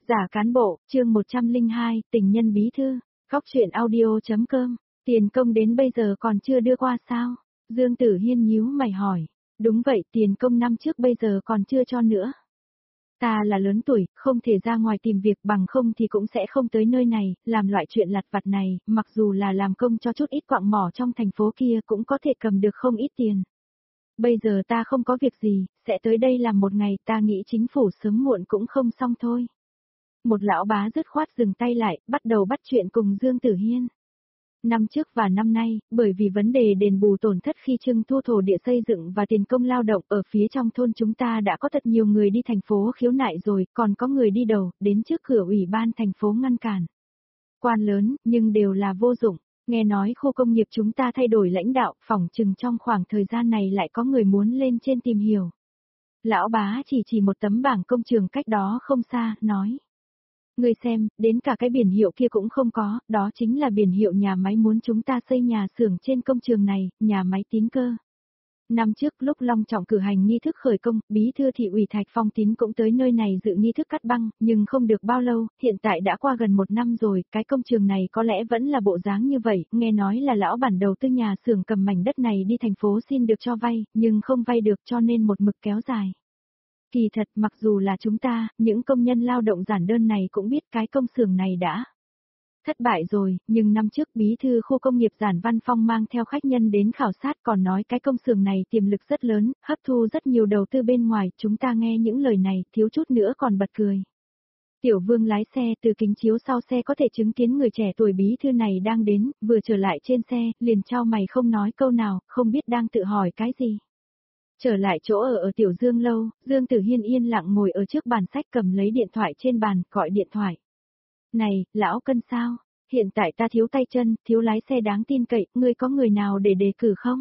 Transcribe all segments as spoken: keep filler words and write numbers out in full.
Giả cán bộ, chương một trăm lẻ hai, tình nhân bí thư, góc truyện audio.com, tiền công đến bây giờ còn chưa đưa qua sao? Dương Tử Hiên nhíu mày hỏi. Đúng vậy, tiền công năm trước bây giờ còn chưa cho nữa. Ta là lớn tuổi, không thể ra ngoài tìm việc, bằng không thì cũng sẽ không tới nơi này, làm loại chuyện lặt vặt này, mặc dù là làm công cho chút ít quặng mỏ trong thành phố kia cũng có thể cầm được không ít tiền. Bây giờ ta không có việc gì, sẽ tới đây làm một ngày, ta nghĩ chính phủ sớm muộn cũng không xong thôi. Một lão bá dứt khoát dừng tay lại, bắt đầu bắt chuyện cùng Dương Tử Hiên. Năm trước và năm nay, bởi vì vấn đề đền bù tổn thất khi trưng thu thổ địa xây dựng và tiền công lao động ở phía trong thôn chúng ta đã có thật nhiều người đi thành phố khiếu nại rồi, còn có người đi đầu, đến trước cửa ủy ban thành phố ngăn cản. Quan lớn, nhưng đều là vô dụng, nghe nói khu công nghiệp chúng ta thay đổi lãnh đạo, phỏng chừng trong khoảng thời gian này lại có người muốn lên trên tìm hiểu. Lão bá chỉ chỉ một tấm bảng công trường cách đó không xa, nói. Ngươi xem, đến cả cái biển hiệu kia cũng không có, đó chính là biển hiệu nhà máy muốn chúng ta xây nhà xưởng trên công trường này, nhà máy Tín Cơ. Năm trước lúc long trọng cử hành nghi thức khởi công, bí thư thị ủy Thạch Phong Tín cũng tới nơi này dự nghi thức cắt băng, nhưng không được bao lâu, hiện tại đã qua gần một năm rồi, cái công trường này có lẽ vẫn là bộ dáng như vậy, nghe nói là lão bản đầu tư nhà xưởng cầm mảnh đất này đi thành phố xin được cho vay, nhưng không vay được cho nên một mực kéo dài. Kỳ thật mặc dù là chúng ta, những công nhân lao động giản đơn này cũng biết cái công xưởng này đã thất bại rồi, nhưng năm trước bí thư khu công nghiệp Giản Văn Phong mang theo khách nhân đến khảo sát còn nói cái công xưởng này tiềm lực rất lớn, hấp thu rất nhiều đầu tư bên ngoài, chúng ta nghe những lời này, thiếu chút nữa còn bật cười. Tiểu Vương lái xe từ kính chiếu sau xe có thể chứng kiến người trẻ tuổi bí thư này đang đến, vừa trở lại trên xe, liền chau mày không nói câu nào, không biết đang tự hỏi cái gì. Trở lại chỗ ở ở Tiểu Dương lâu, Dương Tử Hiên yên lặng ngồi ở trước bàn sách cầm lấy điện thoại trên bàn, gọi điện thoại. Này, lão Cân sao? Hiện tại ta thiếu tay chân, thiếu lái xe đáng tin cậy, ngươi có người nào để đề cử không?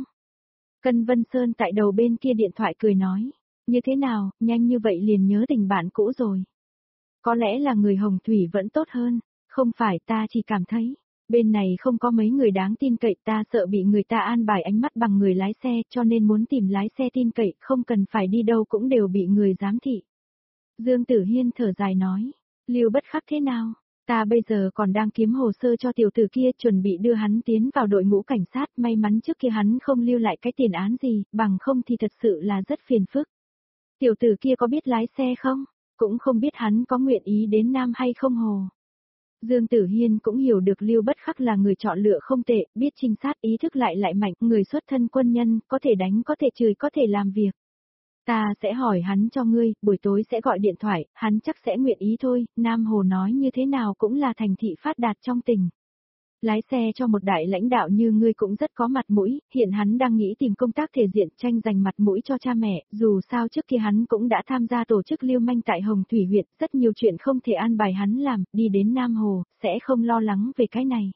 Cân Vân Sơn tại đầu bên kia điện thoại cười nói. Như thế nào, nhanh như vậy liền nhớ tình bạn cũ rồi. Có lẽ là người Hồng Thủy vẫn tốt hơn, không phải ta chỉ cảm thấy. Bên này không có mấy người đáng tin cậy, ta sợ bị người ta an bài ánh mắt bằng người lái xe cho nên muốn tìm lái xe tin cậy, không cần phải đi đâu cũng đều bị người giám thị. Dương Tử Hiên thở dài nói, Lưu Bất Khắc thế nào? Ta bây giờ còn đang kiếm hồ sơ cho tiểu tử kia chuẩn bị đưa hắn tiến vào đội ngũ cảnh sát, may mắn trước kia hắn không lưu lại cái tiền án gì, bằng không thì thật sự là rất phiền phức. Tiểu tử kia có biết lái xe không? Cũng không biết hắn có nguyện ý đến Nam hay không hồ. Dương Tử Hiên cũng hiểu được Lưu Bất Khắc là người chọn lựa không tệ, biết trinh sát ý thức lại lại mạnh, người xuất thân quân nhân, có thể đánh có thể chửi có thể làm việc. Ta sẽ hỏi hắn cho ngươi, buổi tối sẽ gọi điện thoại, hắn chắc sẽ nguyện ý thôi, Nam Hồ nói như thế nào cũng là thành thị phát đạt trong tỉnh. Lái xe cho một đại lãnh đạo như ngươi cũng rất có mặt mũi, hiện hắn đang nghĩ tìm công tác thể diện tranh giành mặt mũi cho cha mẹ, dù sao trước kia hắn cũng đã tham gia tổ chức lưu manh tại Hồng Thủy huyện, rất nhiều chuyện không thể an bài hắn làm, đi đến Nam Hồ, sẽ không lo lắng về cái này.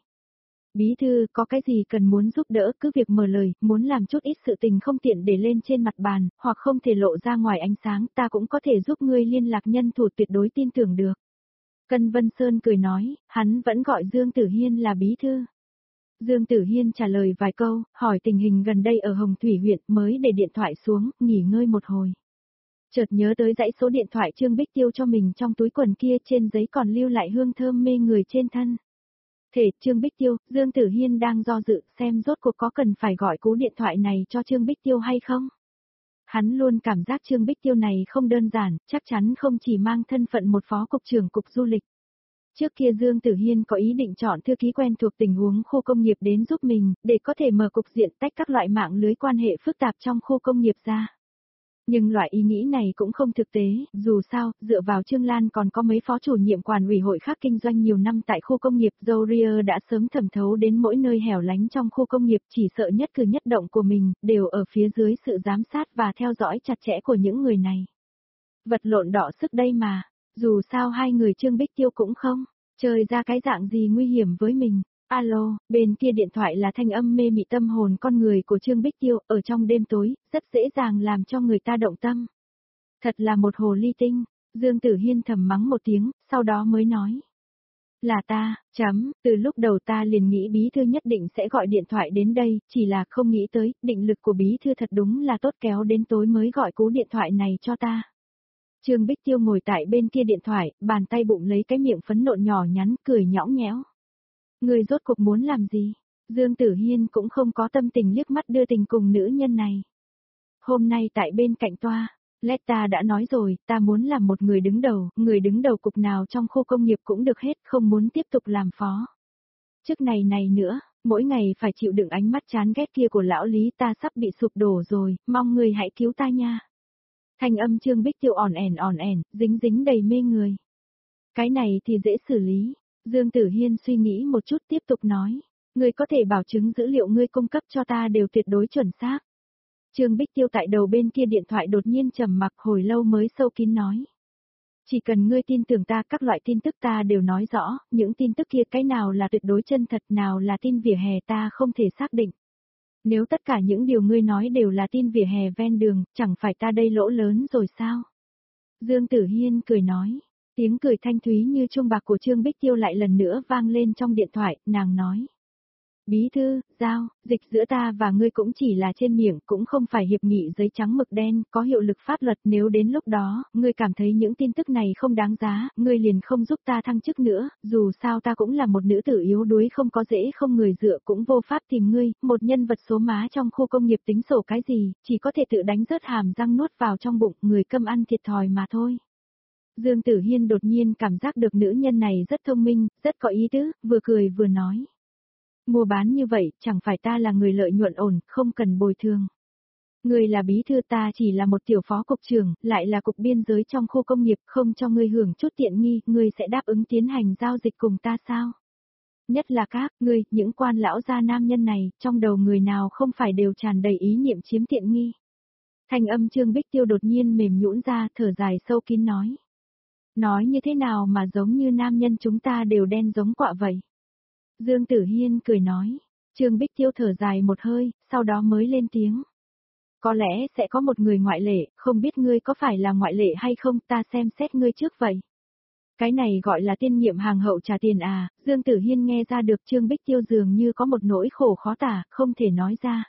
Bí thư, có cái gì cần muốn giúp đỡ cứ việc mở lời, muốn làm chút ít sự tình không tiện để lên trên mặt bàn, hoặc không thể lộ ra ngoài ánh sáng, ta cũng có thể giúp ngươi liên lạc nhân thủ tuyệt đối tin tưởng được. Cân Vân Sơn cười nói, hắn vẫn gọi Dương Tử Hiên là bí thư. Dương Tử Hiên trả lời vài câu, hỏi tình hình gần đây ở Hồng Thủy huyện mới để điện thoại xuống, nghỉ ngơi một hồi. Chợt nhớ tới dãy số điện thoại Trương Bích Tiêu cho mình trong túi quần kia trên giấy còn lưu lại hương thơm mê người trên thân. Thể Trương Bích Tiêu, Dương Tử Hiên đang do dự xem rốt cuộc có cần phải gọi cú điện thoại này cho Trương Bích Tiêu hay không. Hắn luôn cảm giác Trương Bích Tiêu này không đơn giản, chắc chắn không chỉ mang thân phận một phó cục trưởng cục du lịch. Trước kia Dương Tử Hiên có ý định chọn thư ký quen thuộc tình huống khu công nghiệp đến giúp mình, để có thể mở cục diện tách các loại mạng lưới quan hệ phức tạp trong khu công nghiệp ra. Nhưng loại ý nghĩ này cũng không thực tế, dù sao, dựa vào Trương Lan còn có mấy phó chủ nhiệm quản ủy hội khác kinh doanh nhiều năm tại khu công nghiệp, Zoria đã sớm thẩm thấu đến mỗi nơi hẻo lánh trong khu công nghiệp, chỉ sợ nhất cử nhất động của mình, đều ở phía dưới sự giám sát và theo dõi chặt chẽ của những người này. Vật lộn đọ sức đây mà, dù sao hai người Trương Bích Tiêu cũng không chơi ra cái dạng gì nguy hiểm với mình. Alo, bên kia điện thoại là thanh âm mê mị tâm hồn con người của Trương Bích Tiêu, ở trong đêm tối, rất dễ dàng làm cho người ta động tâm. Thật là một hồ ly tinh, Dương Tử Hiên thầm mắng một tiếng, sau đó mới nói. Là ta, chấm, từ lúc đầu ta liền nghĩ bí thư nhất định sẽ gọi điện thoại đến đây, chỉ là không nghĩ tới, định lực của bí thư thật đúng là tốt kéo đến tối mới gọi cú điện thoại này cho ta. Trương Bích Tiêu ngồi tại bên kia điện thoại, bàn tay bụng lấy cái miệng phấn nộn nhỏ nhắn, cười nhõng nhẽo. Người rốt cuộc muốn làm gì? Dương Tử Hiên cũng không có tâm tình liếc mắt đưa tình cùng nữ nhân này. Hôm nay tại bên cạnh toa, Letta đã nói rồi, ta muốn làm một người đứng đầu, người đứng đầu cục nào trong khu công nghiệp cũng được hết, không muốn tiếp tục làm phó. Chức này này nữa, mỗi ngày phải chịu đựng ánh mắt chán ghét kia của lão Lý, ta sắp bị sụp đổ rồi, mong người hãy cứu ta nha. Thanh âm Trương Bích Tiêu ỏn ẻn ỏn ẻn, dính dính đầy mê người. Cái này thì dễ xử lý. Dương Tử Hiên suy nghĩ một chút tiếp tục nói. Ngươi có thể bảo chứng dữ liệu ngươi cung cấp cho ta đều tuyệt đối chuẩn xác. Trương Bích Tiêu tại đầu bên kia điện thoại đột nhiên trầm mặc hồi lâu mới sâu kín nói. Chỉ cần ngươi tin tưởng ta, các loại tin tức ta đều nói rõ, những tin tức kia cái nào là tuyệt đối chân thật, nào là tin vỉa hè ta không thể xác định. Nếu tất cả những điều ngươi nói đều là tin vỉa hè ven đường, chẳng phải ta đây lỗ lớn rồi sao? Dương Tử Hiên cười nói, tiếng cười thanh thúy như chuông bạc của Trương Bích Tiêu lại lần nữa vang lên trong điện thoại, nàng nói. Bí thư, giao, dịch giữa ta và ngươi cũng chỉ là trên miệng, cũng không phải hiệp nghị giấy trắng mực đen, có hiệu lực pháp luật. Nếu đến lúc đó, ngươi cảm thấy những tin tức này không đáng giá, ngươi liền không giúp ta thăng chức nữa, dù sao ta cũng là một nữ tử yếu đuối không có dễ không người dựa cũng vô pháp tìm ngươi, một nhân vật số má trong khu công nghiệp tính sổ cái gì, chỉ có thể tự đánh rớt hàm răng nuốt vào trong bụng, người câm ăn thiệt thòi mà thôi. Dương Tử Hiên đột nhiên cảm giác được nữ nhân này rất thông minh, rất có ý tứ, vừa cười vừa nói. Mua bán như vậy, chẳng phải ta là người lợi nhuận ổn, không cần bồi thường. Ngươi là bí thư, ta chỉ là một tiểu phó cục trưởng, lại là cục biên giới trong khu công nghiệp, không cho ngươi hưởng chút tiện nghi, ngươi sẽ đáp ứng tiến hành giao dịch cùng ta sao? Nhất là các, ngươi, những quan lão gia nam nhân này, trong đầu người nào không phải đều tràn đầy ý niệm chiếm tiện nghi. Thanh âm Trương Bích Tiêu đột nhiên mềm nhũn ra, thở dài sâu kín nói. Nói như thế nào mà giống như nam nhân chúng ta đều đen giống quạ vậy? Dương Tử Hiên cười nói, Trương Bích Tiêu thở dài một hơi, sau đó mới lên tiếng. Có lẽ sẽ có một người ngoại lệ, không biết ngươi có phải là ngoại lệ hay không, ta xem xét ngươi trước vậy. Cái này gọi là tiên nhiệm hàng hậu trả tiền à, Dương Tử Hiên nghe ra được Trương Bích Tiêu dường như có một nỗi khổ khó tả, không thể nói ra.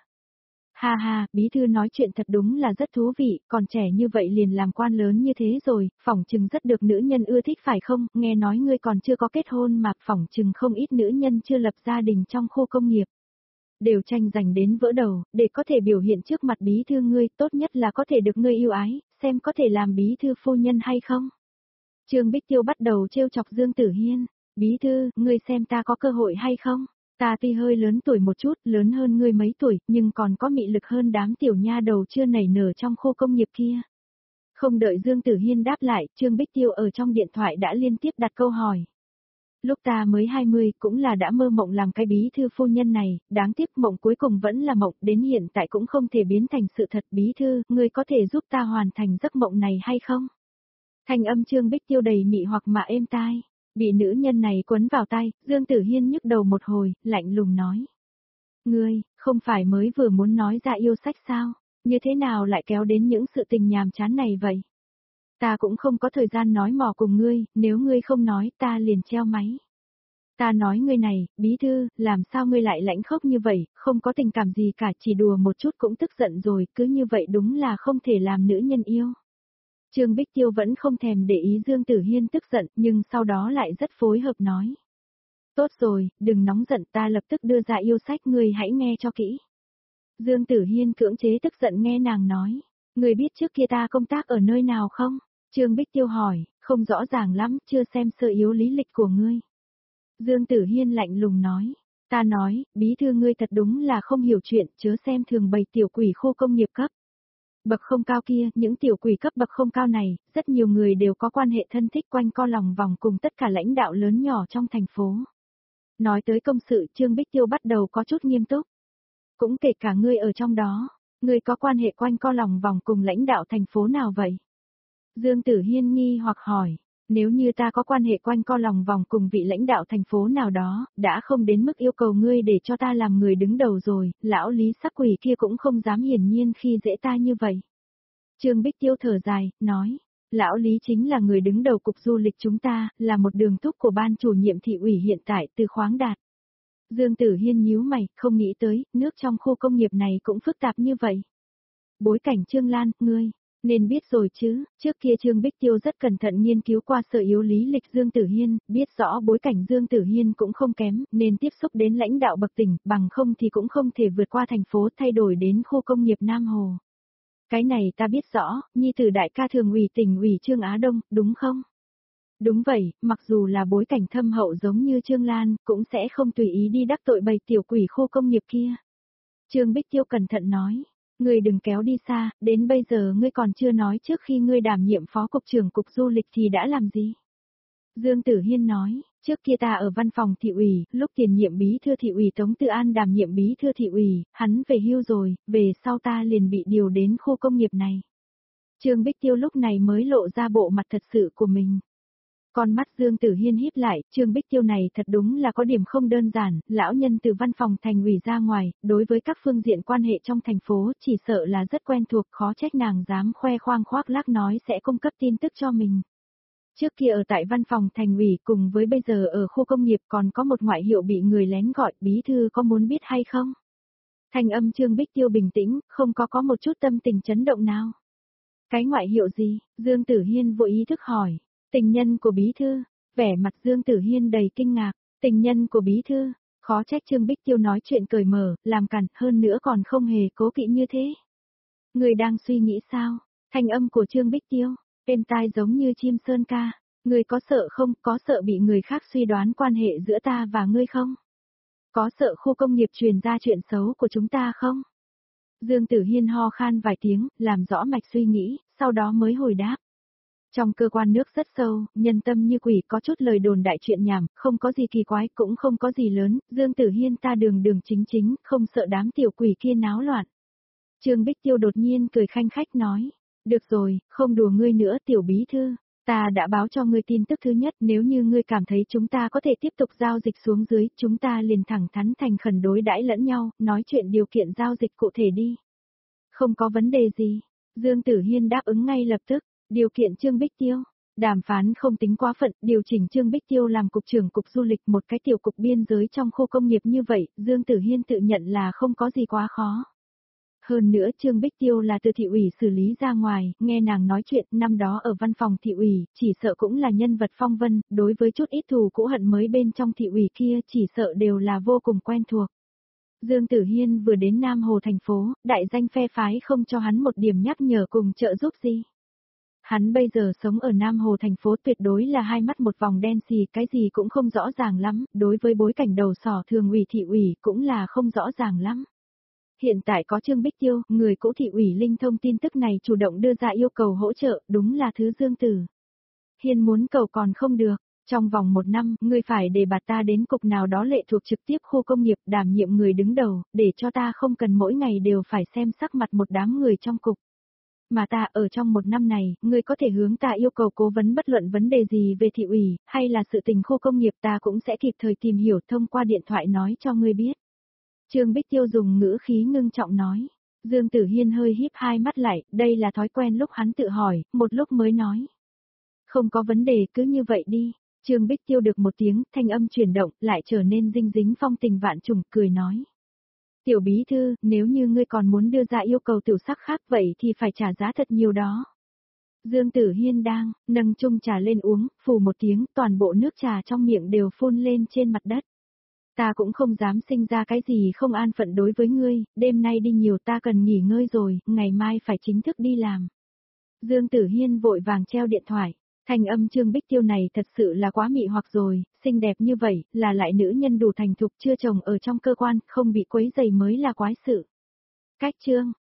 Ha ha, bí thư nói chuyện thật đúng là rất thú vị, còn trẻ như vậy liền làm quan lớn như thế rồi, phỏng chừng rất được nữ nhân ưa thích phải không, nghe nói ngươi còn chưa có kết hôn mà phỏng chừng không ít nữ nhân chưa lập gia đình trong khu công nghiệp. Đều tranh giành đến vỡ đầu, để có thể biểu hiện trước mặt bí thư ngươi, tốt nhất là có thể được ngươi yêu ái, xem có thể làm bí thư phu nhân hay không. Trương Bích Tiêu bắt đầu trêu chọc Dương Tử Hiên, bí thư, ngươi xem ta có cơ hội hay không? Ta tuy hơi lớn tuổi một chút, lớn hơn ngươi mấy tuổi, nhưng còn có mị lực hơn đám tiểu nha đầu chưa nảy nở trong khu công nghiệp kia. Không đợi Dương Tử Hiên đáp lại, Trương Bích Tiêu ở trong điện thoại đã liên tiếp đặt câu hỏi. Lúc ta mới hai mươi cũng là đã mơ mộng làm cái bí thư phu nhân này, đáng tiếc mộng cuối cùng vẫn là mộng, đến hiện tại cũng không thể biến thành sự thật. Bí thư, ngươi có thể giúp ta hoàn thành giấc mộng này hay không? Thanh âm Trương Bích Tiêu đầy mị hoặc mà êm tai. Bị nữ nhân này quấn vào tay, Dương Tử Hiên nhức đầu một hồi, lạnh lùng nói. Ngươi, không phải mới vừa muốn nói ra yêu sách sao, như thế nào lại kéo đến những sự tình nhàm chán này vậy? Ta cũng không có thời gian nói mò cùng ngươi, nếu ngươi không nói ta liền treo máy. Ta nói ngươi này, bí thư, làm sao ngươi lại lãnh khốc như vậy, không có tình cảm gì cả, chỉ đùa một chút cũng tức giận rồi, cứ như vậy đúng là không thể làm nữ nhân yêu. Trương Bích Tiêu vẫn không thèm để ý Dương Tử Hiên tức giận, nhưng sau đó lại rất phối hợp nói. Tốt rồi, đừng nóng giận, ta lập tức đưa ra yêu sách, ngươi hãy nghe cho kỹ. Dương Tử Hiên cưỡng chế tức giận nghe nàng nói. Ngươi biết trước kia ta công tác ở nơi nào không? Trương Bích Tiêu hỏi, không rõ ràng lắm, chưa xem sơ yếu lý lịch của ngươi. Dương Tử Hiên lạnh lùng nói. Ta nói, bí thư ngươi thật đúng là không hiểu chuyện, chớ xem thường bầy tiểu quỷ khu công nghiệp cấp. Bậc không cao kia, những tiểu quỷ cấp bậc không cao này, rất nhiều người đều có quan hệ thân thích quanh co lòng vòng cùng tất cả lãnh đạo lớn nhỏ trong thành phố. Nói tới công sự, Trương Bích Tiêu bắt đầu có chút nghiêm túc. Cũng kể cả ngươi ở trong đó, ngươi có quan hệ quanh co lòng vòng cùng lãnh đạo thành phố nào vậy? Dương Tử Hiên nghi hoặc hỏi, nếu như ta có quan hệ quanh co lòng vòng cùng vị lãnh đạo thành phố nào đó, đã không đến mức yêu cầu ngươi để cho ta làm người đứng đầu rồi, lão Lý sắc quỷ kia cũng không dám hiển nhiên khi dễ ta như vậy. Trương Bích Tiêu thở dài, nói, lão Lý chính là người đứng đầu cục du lịch chúng ta, là một đường thúc của ban chủ nhiệm thị ủy hiện tại từ khoáng đạt. Dương Tử Hiên nhíu mày, không nghĩ tới, nước trong khu công nghiệp này cũng phức tạp như vậy. Bối cảnh Trương Lan, ngươi, Nên biết rồi chứ, trước kia Trương Bích Tiêu rất cẩn thận nghiên cứu qua sở yếu lý lịch Dương Tử Hiên, biết rõ bối cảnh Dương Tử Hiên cũng không kém, nên tiếp xúc đến lãnh đạo bậc tỉnh, bằng không thì cũng không thể vượt qua thành phố thay đổi đến khu công nghiệp Nam Hồ. Cái này ta biết rõ, nhi tử đại ca thường ủy tỉnh ủy Trương Á Đông, đúng không? Đúng vậy, mặc dù là bối cảnh thâm hậu giống như Trương Lan, cũng sẽ không tùy ý đi đắc tội bầy tiểu quỷ khu công nghiệp kia. Trương Bích Tiêu cẩn thận nói, ngươi đừng kéo đi xa, đến bây giờ ngươi còn chưa nói trước khi ngươi đảm nhiệm phó cục trưởng cục du lịch thì đã làm gì. Dương Tử Hiên nói, trước kia ta ở văn phòng thị ủy, lúc tiền nhiệm bí thư thị ủy Tống Tư An đảm nhiệm bí thư thị ủy, hắn về hưu rồi, về sau ta liền bị điều đến khu công nghiệp này. Trương Bích Tiêu lúc này mới lộ ra bộ mặt thật sự của mình. Con mắt Dương Tử Hiên híp lại, Trương Bích Tiêu này thật đúng là có điểm không đơn giản, lão nhân từ văn phòng thành ủy ra ngoài, đối với các phương diện quan hệ trong thành phố chỉ sợ là rất quen thuộc, khó trách nàng dám khoe khoang khoác lác nói sẽ cung cấp tin tức cho mình. Trước kia ở tại văn phòng thành ủy cùng với bây giờ ở khu công nghiệp còn có một ngoại hiệu bị người lén gọi, bí thư có muốn biết hay không? Thanh âm Trương Bích Tiêu bình tĩnh, không có có một chút tâm tình chấn động nào. Cái ngoại hiệu gì? Dương Tử Hiên vô ý thức hỏi. Tình nhân của bí thư, vẻ mặt Dương Tử Hiên đầy kinh ngạc, tình nhân của bí thư, khó trách Trương Bích Tiêu nói chuyện cởi mở, làm cản, hơn nữa còn không hề cố kỵ như thế. Người đang suy nghĩ sao? Thanh âm của Trương Bích Tiêu, êm tai giống như chim sơn ca, người có sợ không, có sợ bị người khác suy đoán quan hệ giữa ta và ngươi không? Có sợ khu công nghiệp truyền ra chuyện xấu của chúng ta không? Dương Tử Hiên ho khan vài tiếng, làm rõ mạch suy nghĩ, sau đó mới hồi đáp. Trong cơ quan nước rất sâu, nhân tâm như quỷ, có chút lời đồn đại chuyện nhảm, không có gì kỳ quái, cũng không có gì lớn, Dương Tử Hiên ta đường đường chính chính, không sợ đám tiểu quỷ kia náo loạn. Trương Bích Tiêu đột nhiên cười khanh khách nói, được rồi, không đùa ngươi nữa tiểu bí thư, ta đã báo cho ngươi tin tức thứ nhất, nếu như ngươi cảm thấy chúng ta có thể tiếp tục giao dịch xuống dưới, chúng ta liền thẳng thắn thành khẩn đối đãi lẫn nhau, nói chuyện điều kiện giao dịch cụ thể đi. Không có vấn đề gì, Dương Tử Hiên đáp ứng ngay lập tức. Điều kiện Trương Bích Tiêu, đàm phán không tính quá phận, điều chỉnh Trương Bích Tiêu làm cục trưởng cục du lịch một cái tiểu cục biên giới trong khu công nghiệp như vậy, Dương Tử Hiên tự nhận là không có gì quá khó. Hơn nữa Trương Bích Tiêu là từ thị ủy xử lý ra ngoài, nghe nàng nói chuyện năm đó ở văn phòng thị ủy, chỉ sợ cũng là nhân vật phong vân, đối với chút ít thù cũ hận mới bên trong thị ủy kia chỉ sợ đều là vô cùng quen thuộc. Dương Tử Hiên vừa đến Nam Hồ thành phố, đại danh phe phái không cho hắn một điểm nhắc nhở cùng trợ giúp gì. Hắn bây giờ sống ở Nam Hồ thành phố tuyệt đối là hai mắt một vòng đen xì, cái gì cũng không rõ ràng lắm, đối với bối cảnh đầu sỏ thường ủy thị ủy cũng là không rõ ràng lắm. Hiện tại có Trương Bích Tiêu, người cũ thị ủy linh thông tin tức này chủ động đưa ra yêu cầu hỗ trợ, đúng là thứ Dương Tử Hiên muốn cầu còn không được. Trong vòng một năm, ngươi phải để bà ta đến cục nào đó lệ thuộc trực tiếp khu công nghiệp đảm nhiệm người đứng đầu, để cho ta không cần mỗi ngày đều phải xem sắc mặt một đám người trong cục. Mà ta ở trong một năm này, ngươi có thể hướng ta yêu cầu cố vấn bất luận vấn đề gì về thị ủy, hay là sự tình khu công nghiệp ta cũng sẽ kịp thời tìm hiểu thông qua điện thoại nói cho ngươi biết. Trương Bích Tiêu dùng ngữ khí ngưng trọng nói. Dương Tử Hiên hơi híp hai mắt lại, đây là thói quen lúc hắn tự hỏi, một lúc mới nói. Không có vấn đề cứ như vậy đi. Trương Bích Tiêu được một tiếng, thanh âm chuyển động, lại trở nên dinh dính phong tình vạn trùng, cười nói. Tiểu bí thư, nếu như ngươi còn muốn đưa ra yêu cầu tiểu sắc khác vậy thì phải trả giá thật nhiều đó. Dương Tử Hiên đang, nâng chung trà lên uống, phù một tiếng, toàn bộ nước trà trong miệng đều phun lên trên mặt đất. Ta cũng không dám sinh ra cái gì không an phận đối với ngươi, đêm nay đi nhiều ta cần nghỉ ngơi rồi, ngày mai phải chính thức đi làm. Dương Tử Hiên vội vàng treo điện thoại. Thanh âm Trương Bích Tiêu này thật sự là quá mị hoặc rồi, xinh đẹp như vậy, là lại nữ nhân đủ thành thục chưa chồng ở trong cơ quan, không bị quấy rầy mới là quái sự. Cách chương